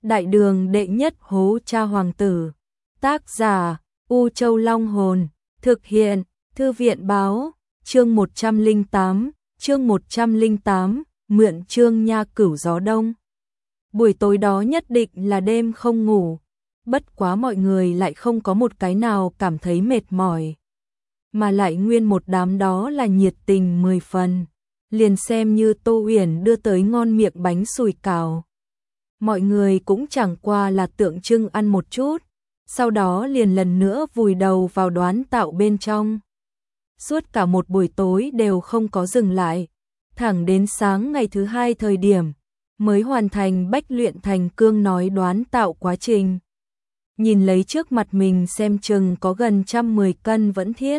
Đại đường đệ nhất hố cha hoàng tử. Tác giả U Châu Long Hồn. Thực hiện Thư viện báo. Chương 108, mượn chương nha cửu gió đông. Buổi tối đó nhất định là đêm không ngủ, bất quá mọi người lại không có một cái nào cảm thấy mệt mỏi, mà lại nguyên một đám đó là nhiệt tình 10 phần, liền xem như Tô Uyển đưa tới ngon miệng bánh sủi cảo. Mọi người cũng chẳng qua là tượng trưng ăn một chút, sau đó liền lần nữa vùi đầu vào đoán tạo bên trong. Suốt cả một buổi tối đều không có dừng lại, thẳng đến sáng ngày thứ hai thời điểm, mới hoàn thành bách luyện thành cương nói đoán tạo quá trình. Nhìn lấy trước mặt mình xem chừng có gần 110 cân vẫn thiết.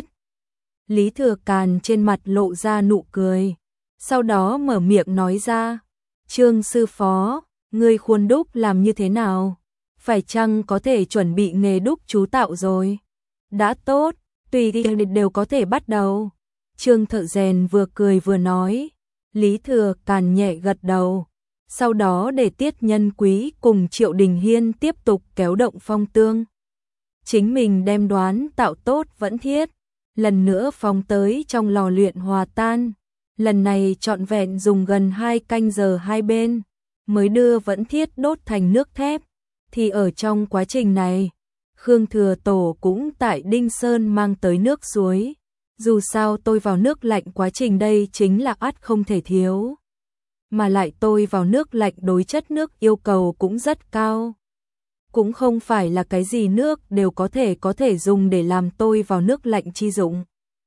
Lý Thừa Càn trên mặt lộ ra nụ cười, sau đó mở miệng nói ra, Trương sư phó, ngươi khuôn đúc làm như thế nào? Phải chăng có thể chuẩn bị nghề đúc chú tạo rồi? Đã tốt, tùy đều có thể bắt đầu. Trương thợ rèn vừa cười vừa nói. Lý Thừa Càn nhẹ gật đầu, sau đó để Tiết Nhân Quý cùng Triệu Đình Hiên tiếp tục kéo động phong tương. Chính mình đem đoán tạo tốt vẫn thiết, lần nữa phóng tới trong lò luyện hòa tan. Lần này trọn vẹn dùng gần 2 canh giờ hai bên, mới đưa vẫn thiết đốt thành nước thép. Thì ở trong quá trình này, Khương Thừa Tổ cũng tại Đinh Sơn mang tới nước suối. Dù sao tôi vào nước lạnh quá trình đây chính là ắt không thể thiếu. Mà lại tôi vào nước lạnh đối chất nước yêu cầu cũng rất cao. Cũng không phải là cái gì nước đều có thể dùng để làm tôi vào nước lạnh chi dụng.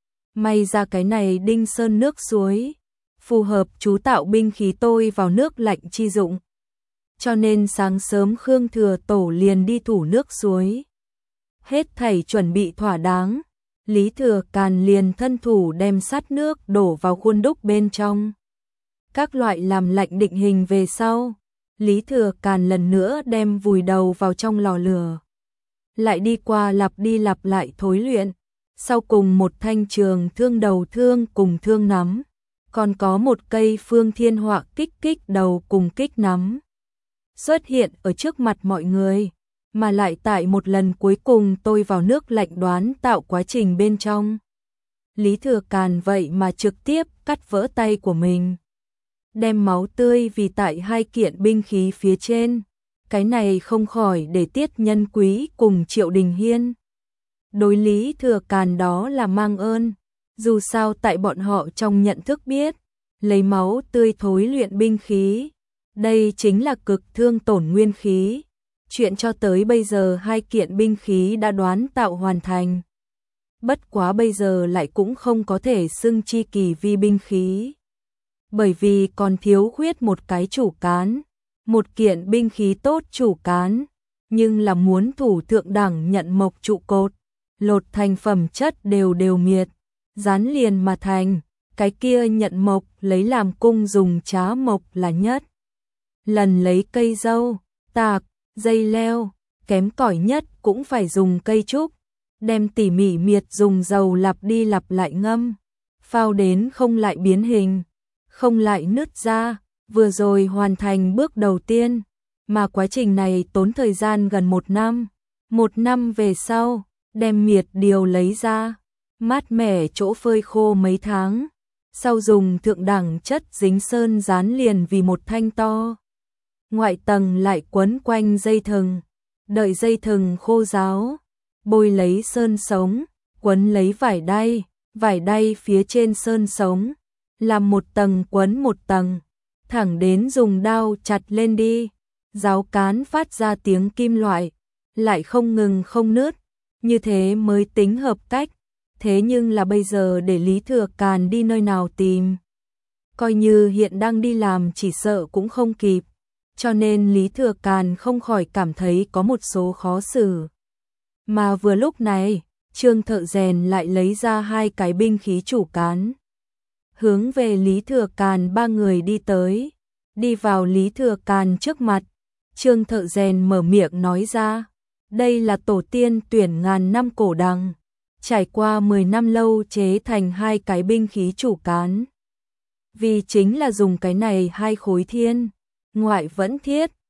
May ra cái này Đinh Sơn nước suối, phù hợp chú tạo binh khí tôi vào nước lạnh chi dụng. Cho nên sáng sớm Khương Thừa Tổ liền đi thủ nước suối. Hết thảy chuẩn bị thỏa đáng, Lý Thừa Càn liền thân thủ đem sắt nước đổ vào khuôn đúc bên trong. Các loại làm lạnh định hình về sau, Lý Thừa Càn lần nữa đem vùi đầu vào trong lò lửa. Lại đi qua lặp đi lặp lại thối luyện, sau cùng một thanh trường thương đầu thương cùng thương nắm, còn có một cây phương thiên họa kích đầu cùng kích nắm xuất hiện ở trước mặt mọi người, mà lại tại một lần cuối cùng tôi vào nước lạnh đoán tạo quá trình bên trong. Lý Thừa Càn vậy mà trực tiếp cắt vỡ tay của mình, đem máu tươi vì tại hai kiện binh khí phía trên, cái này không khỏi để Tiết Nhân Quý cùng Triệu Đình Hiên. Đối Lý Thừa Càn đó là mang ơn, dù sao tại bọn họ trong nhận thức biết, lấy máu tươi thối luyện binh khí, đây chính là cực thương tổn nguyên khí. Chuyện cho tới bây giờ hai kiện binh khí đã đoán tạo hoàn thành. Bất quá bây giờ lại cũng không có thể xưng chi kỳ vi binh khí. Bởi vì còn thiếu khuyết một cái chủ cán, một kiện binh khí tốt chủ cán, nhưng là muốn thủ thượng đẳng nhận mộc trụ cột, lột thành phẩm chất đều miệt, dán liền mà thành, cái kia nhận mộc lấy làm cung dùng trá mộc là nhất. Lần lấy cây dâu, tạc, dây leo, kém cỏi nhất cũng phải dùng cây trúc, đem tỉ mỉ miệt dùng dầu lặp đi lặp lại ngâm, phao đến không lại biến hình, không lại nứt ra, vừa rồi hoàn thành bước đầu tiên, mà quá trình này tốn thời gian gần 1 năm. 1 năm về sau, đem miệt điều lấy ra, mát mẻ chỗ phơi khô mấy tháng, sau dùng thượng đẳng chất dính sơn dán liền vì một thanh to. Ngoại tầng lại quấn quanh dây thừng, đợi dây thừng khô ráo, bôi lấy sơn sống, quấn lấy vải đay phía trên sơn sống, làm một tầng quấn một tầng, thẳng đến dùng đao chặt lên đi, giáo cán phát ra tiếng kim loại, lại không ngừng không nứt, như thế mới tính hợp cách. Thế nhưng là bây giờ để Lý Thừa Càn đi nơi nào tìm? Coi như hiện đang đi làm chỉ sợ cũng không kịp. Cho nên Lý Thừa Càn không khỏi cảm thấy có một số khó xử. Mà vừa lúc này, Trương thợ rèn lại lấy ra 2 cái binh khí chủ cán. Hướng về Lý Thừa Càn 3 người đi tới, đi vào Lý Thừa Càn trước mặt. Trương thợ rèn mở miệng nói ra, đây là tổ tiên tuyển ngàn năm cổ đằng, trải qua 10 năm lâu chế thành 2 cái binh khí chủ cán. Vì chính là dùng cái này 2 khối thiên ngoại vẫn thiết,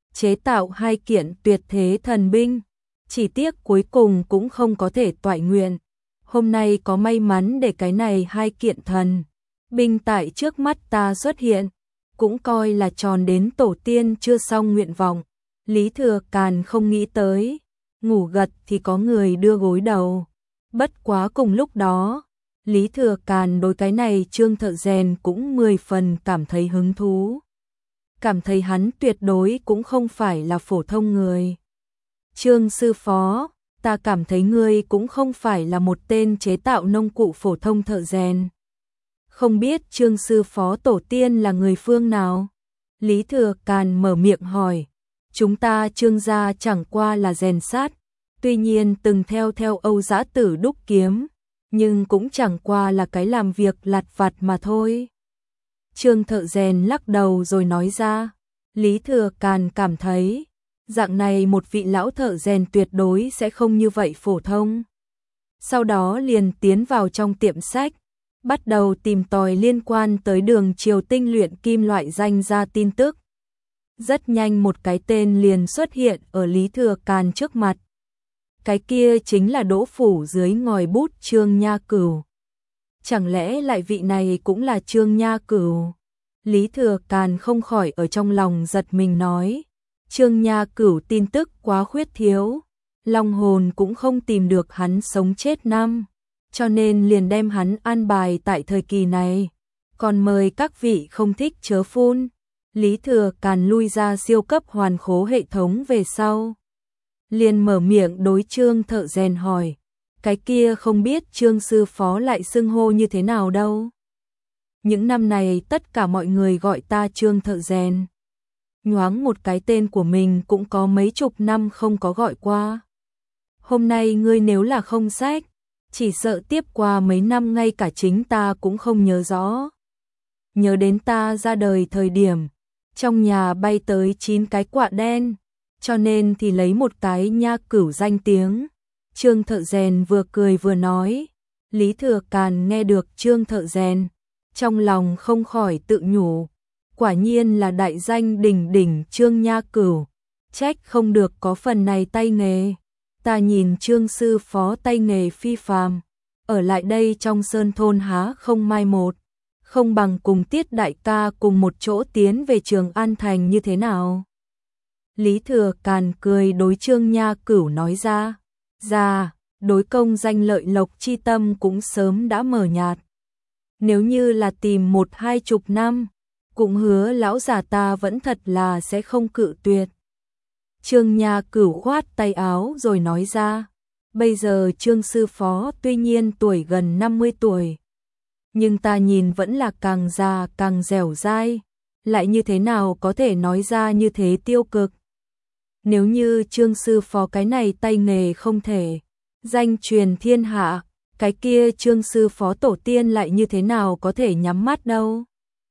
chế tạo 2 kiện tuyệt thế thần binh, chỉ tiếc cuối cùng cũng không có thể toại nguyện. Hôm nay có may mắn để cái này 2 kiện thần binh tại trước mắt ta xuất hiện, cũng coi là tròn đến tổ tiên chưa xong nguyện vọng. Lý Thừa Càn không nghĩ tới, ngủ gật thì có người đưa gối đầu. Bất quá cùng lúc đó, Lý Thừa Càn đối cái này Trương thợ rèn cũng 10 phần cảm thấy hứng thú. Cảm thấy hắn tuyệt đối cũng không phải là phổ thông người. Trương sư phó, ta cảm thấy ngươi cũng không phải là một tên chế tạo nông cụ phổ thông thợ rèn. Không biết Trương sư phó tổ tiên là người phương nào? Lý Thừa Càn mở miệng hỏi. Chúng ta Trương gia chẳng qua là rèn sát, tuy nhiên từng theo Âu Dã Tử đúc kiếm, nhưng cũng chẳng qua là cái làm việc lặt vặt mà thôi. Trương thợ rèn lắc đầu rồi nói ra. Lý Thừa Càn cảm thấy, dạng này một vị lão thợ rèn tuyệt đối sẽ không như vậy phổ thông. Sau đó liền tiến vào trong tiệm sách, bắt đầu tìm tòi liên quan tới Đường Triều tinh luyện kim loại danh ra tin tức. Rất nhanh một cái tên liền xuất hiện ở Lý Thừa Càn trước mặt. Cái kia chính là đỗ phủ dưới ngòi bút Trương Nha Cửu. Chẳng lẽ lại vị này cũng là Trương Nha Cửu? Lý Thừa Càn không khỏi ở trong lòng giật mình nói. Trương Nha Cửu tin tức quá khuyết thiếu, long hồn cũng không tìm được hắn sống chết năm, cho nên liền đem hắn an bài tại thời kỳ này. Còn mời các vị không thích chớ phun. Lý Thừa Càn lui ra siêu cấp hoàn khố hệ thống về sau, liền mở miệng đối Trương thợ rèn hỏi. Cái kia không biết Trương sư phó lại xưng hô như thế nào đâu? Những năm này tất cả mọi người gọi ta Trương thợ rèn. Nhoáng một cái tên của mình cũng có mấy chục năm không có gọi qua. Hôm nay ngươi nếu là không sách, chỉ sợ tiếp qua mấy năm ngay cả chính ta cũng không nhớ rõ. Nhớ đến ta ra đời thời điểm, trong nhà bay tới 9 cái quạ đen, cho nên thì lấy một cái Nha Cửu danh tiếng. Trương thợ rèn vừa cười vừa nói. Lý Thừa Càn nghe được Trương thợ rèn, trong lòng không khỏi tự nhủ. Quả nhiên là đại danh đỉnh đỉnh Trương Nha Cửu, trách không được có phần này tay nghề. Ta nhìn Trương sư phó tay nghề phi phàm, ở lại đây trong sơn thôn há không mai một, không bằng cùng Tiết đại ca cùng một chỗ tiến về Trường An Thành như thế nào? Lý Thừa Càn cười đối Trương Nha Cửu nói ra. Đối công danh lợi lộc chi tâm cũng sớm đã mờ nhạt. Nếu như là tìm 1-20 năm, cũng hứa lão già ta vẫn thật là sẽ không cự tuyệt. Trương Nha Cửu khoát tay áo rồi nói ra. Bây giờ Trương sư phó tuy nhiên tuổi gần 50 tuổi, nhưng ta nhìn vẫn là càng già càng dẻo dai, lại như thế nào có thể nói ra như thế tiêu cực. Nếu như Trương sư phó cái này tay nghề không thể danh truyền thiên hạ, cái kia Trương sư phó tổ tiên lại như thế nào có thể nhắm mắt đâu.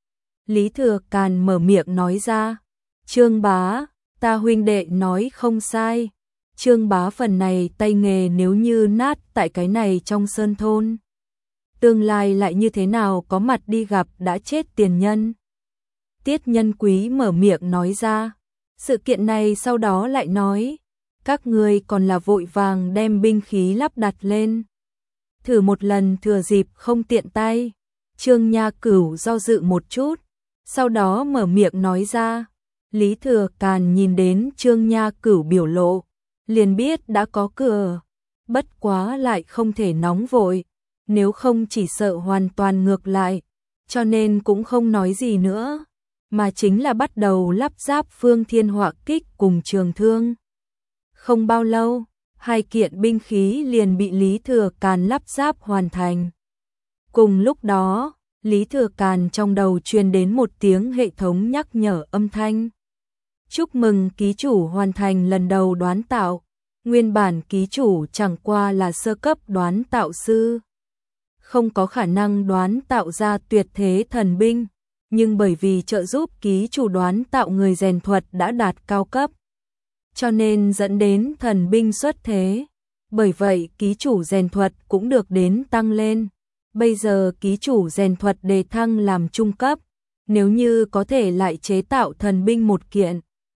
Lý Thừa Càn mở miệng nói ra. Trương bá, ta huynh đệ nói không sai. Trương bá phần này tay nghề nếu như nát tại cái này trong sơn thôn, tương lai lại như thế nào có mặt đi gặp đã chết tiền nhân. Tiết Nhân Quý mở miệng nói ra. Sự kiện này sau đó lại nói. Các ngươi còn là vội vàng đem binh khí lắp đặt lên, thử một lần thừa dịp không tiện tay. Trương Nha Cửu do dự một chút, sau đó mở miệng nói ra. Lý Thừa Càn nhìn đến Trương Nha Cửu biểu lộ, liền biết đã có cửa, bất quá lại không thể nóng vội, nếu không chỉ sợ hoàn toàn ngược lại, cho nên cũng không nói gì nữa, mà chính là bắt đầu lắp ráp Phương Thiên Họa Kích cùng trường thương. Không bao lâu, 2 kiện binh khí liền bị Lý Thừa Càn lắp ráp hoàn thành. Cùng lúc đó, Lý Thừa Càn trong đầu truyền đến một tiếng hệ thống nhắc nhở âm thanh. Chúc mừng ký chủ hoàn thành lần đầu đoán tạo. Nguyên bản ký chủ chẳng qua là sơ cấp đoán tạo sư, không có khả năng đoán tạo ra tuyệt thế thần binh, nhưng bởi vì trợ giúp ký chủ đoán tạo người rèn thuật đã đạt cao cấp, cho nên dẫn đến thần binh xuất thế. Bởi vậy ký chủ rèn thuật cũng được đến tăng lên. Bây giờ ký chủ rèn thuật đề thăng làm trung cấp, nếu như có thể lại chế tạo thần binh một kiện,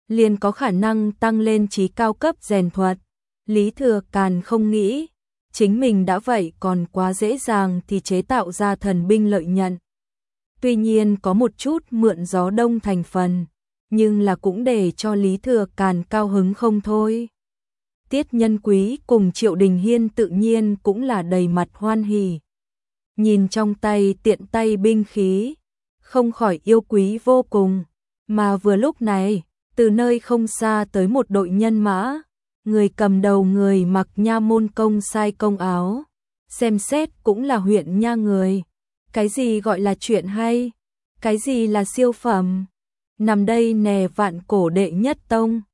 liền có khả năng tăng lên trí cao cấp rèn thuật. Lý Thừa Càn không nghĩ, chính mình đã vậy còn quá dễ dàng thì chế tạo ra thần binh lợi nhận. Tuy nhiên có một chút mượn gió đông thành phần, nhưng là cũng để cho Lý Thừa Càn cao hứng không thôi. Tiết Nhân Quý cùng Triệu Đình Hiên tự nhiên cũng là đầy mặt hoan hỉ. Nhìn trong tay tiện tay binh khí, không khỏi yêu quý vô cùng. Mà vừa lúc này, từ nơi không xa tới một đội nhân mã, người cầm đầu người mặc nha môn công sai công áo, xem xét cũng là huyện nha người. Cái gì gọi là chuyện hay? Cái gì là siêu phẩm? Nằm đây nè Vạn Cổ đệ nhất tông.